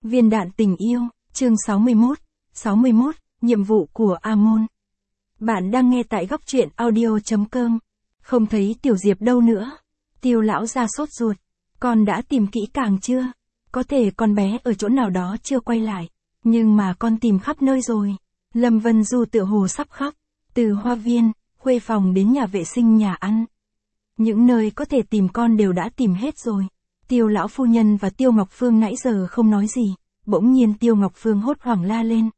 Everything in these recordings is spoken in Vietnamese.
Viên đạn tình yêu, chương 61, nhiệm vụ của Amon. Bạn đang nghe tại góc truyện audio.com. Không thấy Tiểu Diệp đâu nữa. Tiêu lão ra sốt ruột. Con đã tìm kỹ càng chưa? Có thể con bé ở chỗ nào đó chưa quay lại. Nhưng mà con tìm khắp nơi rồi. Lâm Vân Du tựa hồ sắp khóc. Từ hoa viên, khuê phòng đến nhà vệ sinh nhà ăn. Những nơi có thể tìm con đều đã tìm hết rồi. Tiêu lão phu nhân và Tiêu Ngọc Phương nãy giờ không nói gì. Bỗng nhiên Tiêu Ngọc Phương hốt hoảng la lên.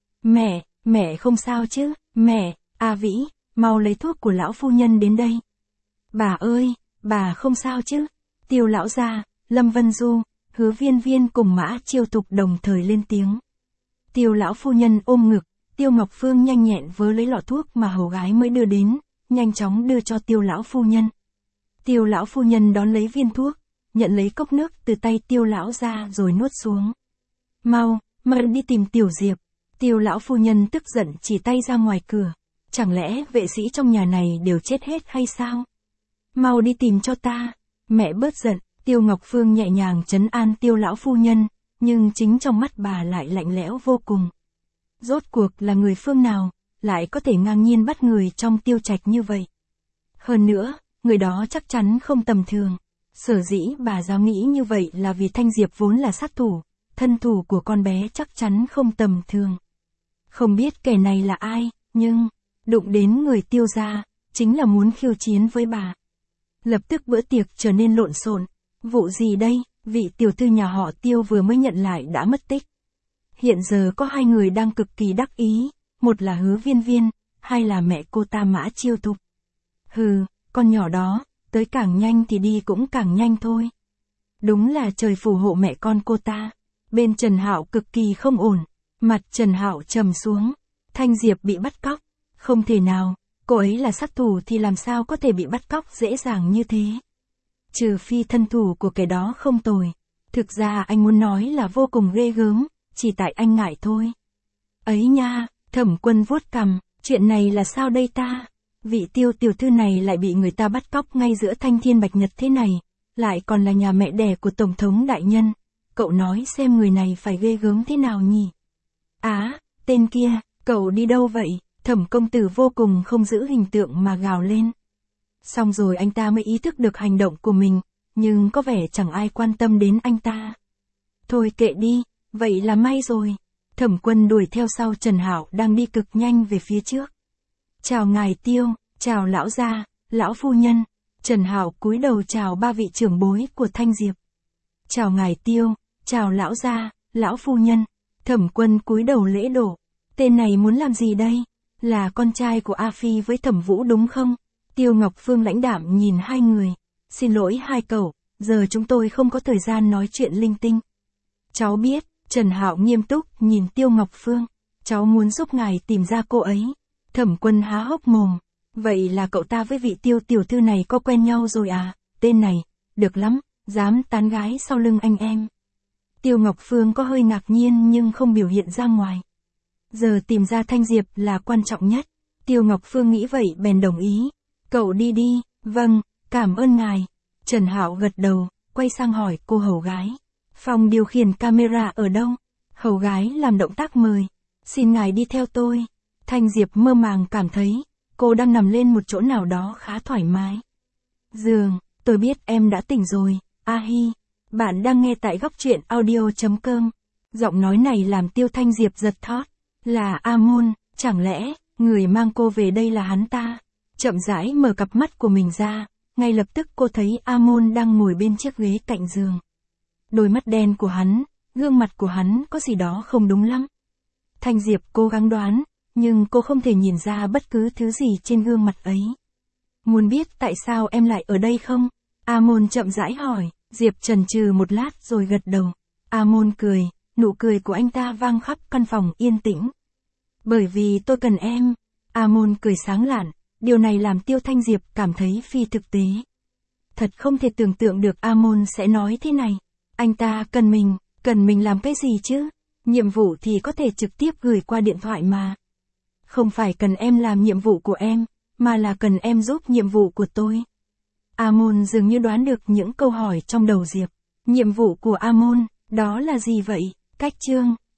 Mẹ không sao chứ, mẹ, A Vĩ, mau lấy thuốc của lão phu nhân đến đây. Bà ơi, bà không sao chứ. Tiêu lão gia, Lâm Vân Du, Hứa Viên Viên cùng Mã Chiêu Tục đồng thời lên tiếng. Tiêu lão phu nhân ôm ngực, Tiêu Ngọc Phương nhanh nhẹn vớ lấy lọ thuốc mà hầu gái mới đưa đến, nhanh chóng đưa cho Tiêu lão phu nhân. Tiêu lão phu nhân đón lấy viên thuốc, nhận lấy cốc nước từ tay Tiêu lão ra rồi nuốt xuống. Mau đi tìm Tiểu Diệp. Tiêu lão phu nhân tức giận chỉ tay ra ngoài cửa. Chẳng lẽ vệ sĩ trong nhà này đều chết hết hay sao? Mau đi tìm cho ta. Mẹ bớt giận. Tiêu Ngọc Phương nhẹ nhàng trấn an Tiêu lão phu nhân, nhưng chính trong mắt bà lại lạnh lẽo vô cùng. Rốt cuộc là người phương nào, lại có thể ngang nhiên bắt người trong Tiêu trạch như vậy? Hơn nữa, người đó chắc chắn không tầm thường. Sở dĩ bà dám nghĩ như vậy là vì Thanh Diệp vốn là sát thủ, thân thủ của con bé chắc chắn không tầm thường. Không biết kẻ này là ai, nhưng, đụng đến người Tiêu gia, chính là muốn khiêu chiến với bà. Lập tức bữa tiệc trở nên lộn xộn. Vụ gì đây? Vị tiểu thư nhà họ Tiêu vừa mới nhận lại đã mất tích. Hiện giờ có hai người đang cực kỳ đắc ý, một là Hứa Viên Viên, hai là mẹ cô ta Mã Chiêu Tục. Hừ, con nhỏ đó, tới càng nhanh thì đi cũng càng nhanh thôi. Đúng là trời phù hộ mẹ con cô ta. Bên Trần Hạo cực kỳ không ổn, mặt Trần Hạo trầm xuống. Thanh Diệp bị bắt cóc, không thể nào, cô ấy là sát thủ thì làm sao có thể bị bắt cóc dễ dàng như thế. Trừ phi thân thủ của kẻ đó không tồi. Thực ra anh muốn nói là vô cùng ghê gớm, chỉ tại anh ngại thôi. Ấy nha, Thẩm Quân vuốt cằm, chuyện này là sao đây ta? Vị Tiêu tiểu thư này lại bị người ta bắt cóc ngay giữa thanh thiên bạch nhật thế này, lại còn là nhà mẹ đẻ của Tổng thống đại nhân. Cậu nói xem người này phải ghê gớm thế nào nhỉ? Tên kia, cậu đi đâu vậy? Thẩm công tử vô cùng không giữ hình tượng mà gào lên. Xong rồi anh ta mới ý thức được hành động của mình, nhưng có vẻ chẳng ai quan tâm đến anh ta. Thôi kệ đi, vậy là may rồi. Thẩm Quân đuổi theo sau Trần Hạo đang đi cực nhanh về phía trước. Chào ngài Tiêu, chào lão gia, lão phu nhân. Trần Hạo cúi đầu chào ba vị trưởng bối của Thanh Diệp. Chào ngài Tiêu, chào lão gia, lão phu nhân. Thẩm Quân cúi đầu lễ độ. Tên này muốn làm gì đây? Là con trai của A Phi với Thẩm Vũ đúng không? Tiêu Ngọc Phương lãnh đạm nhìn hai người. Xin lỗi hai cậu, giờ chúng tôi không có thời gian nói chuyện linh tinh. Cháu biết. Trần Hạo nghiêm túc nhìn Tiêu Ngọc Phương. Cháu muốn giúp ngài tìm ra cô ấy. Thẩm Quân há hốc mồm. Vậy là cậu ta với vị Tiêu tiểu thư này có quen nhau rồi à? Tên này, được lắm, dám tán gái sau lưng anh em. Tiêu Ngọc Phương có hơi ngạc nhiên nhưng không biểu hiện ra ngoài. Giờ tìm ra Thanh Diệp là quan trọng nhất. Tiêu Ngọc Phương nghĩ vậy bèn đồng ý. Cậu đi đi, vâng, cảm ơn ngài. Trần Hạo gật đầu, quay sang hỏi cô hầu gái. Phòng điều khiển camera ở đâu? Hầu gái làm động tác mời. Xin ngài đi theo tôi. Thanh Diệp mơ màng cảm thấy, cô đang nằm lên một chỗ nào đó khá thoải mái. Giường, tôi biết em đã tỉnh rồi, A Hi. Bạn đang nghe tại góc truyện audio.com. Giọng nói này làm Tiêu Thanh Diệp giật thót. Là Amon, chẳng lẽ, người mang cô về đây là hắn ta? Chậm rãi mở cặp mắt của mình ra, ngay lập tức cô thấy Amon đang ngồi bên chiếc ghế cạnh giường. Đôi mắt đen của hắn, gương mặt của hắn có gì đó không đúng lắm. Thanh Diệp cố gắng đoán, nhưng cô không thể nhìn ra bất cứ thứ gì trên gương mặt ấy. Muốn biết tại sao em lại ở đây không? Amon chậm rãi hỏi. Diệp chần chừ một lát rồi gật đầu. Amon cười, nụ cười của anh ta vang khắp căn phòng yên tĩnh. Bởi vì tôi cần em. Amon cười sáng lạn, điều này làm Tiêu Thanh Diệp cảm thấy phi thực tế. Thật không thể tưởng tượng được Amon sẽ nói thế này. Anh ta cần mình làm cái gì chứ? Nhiệm vụ thì có thể trực tiếp gửi qua điện thoại mà. Không phải cần em làm nhiệm vụ của em, mà là cần em giúp nhiệm vụ của tôi. Amon dường như đoán được những câu hỏi trong đầu Diệp. Nhiệm vụ của Amon, đó là gì vậy? Cách chương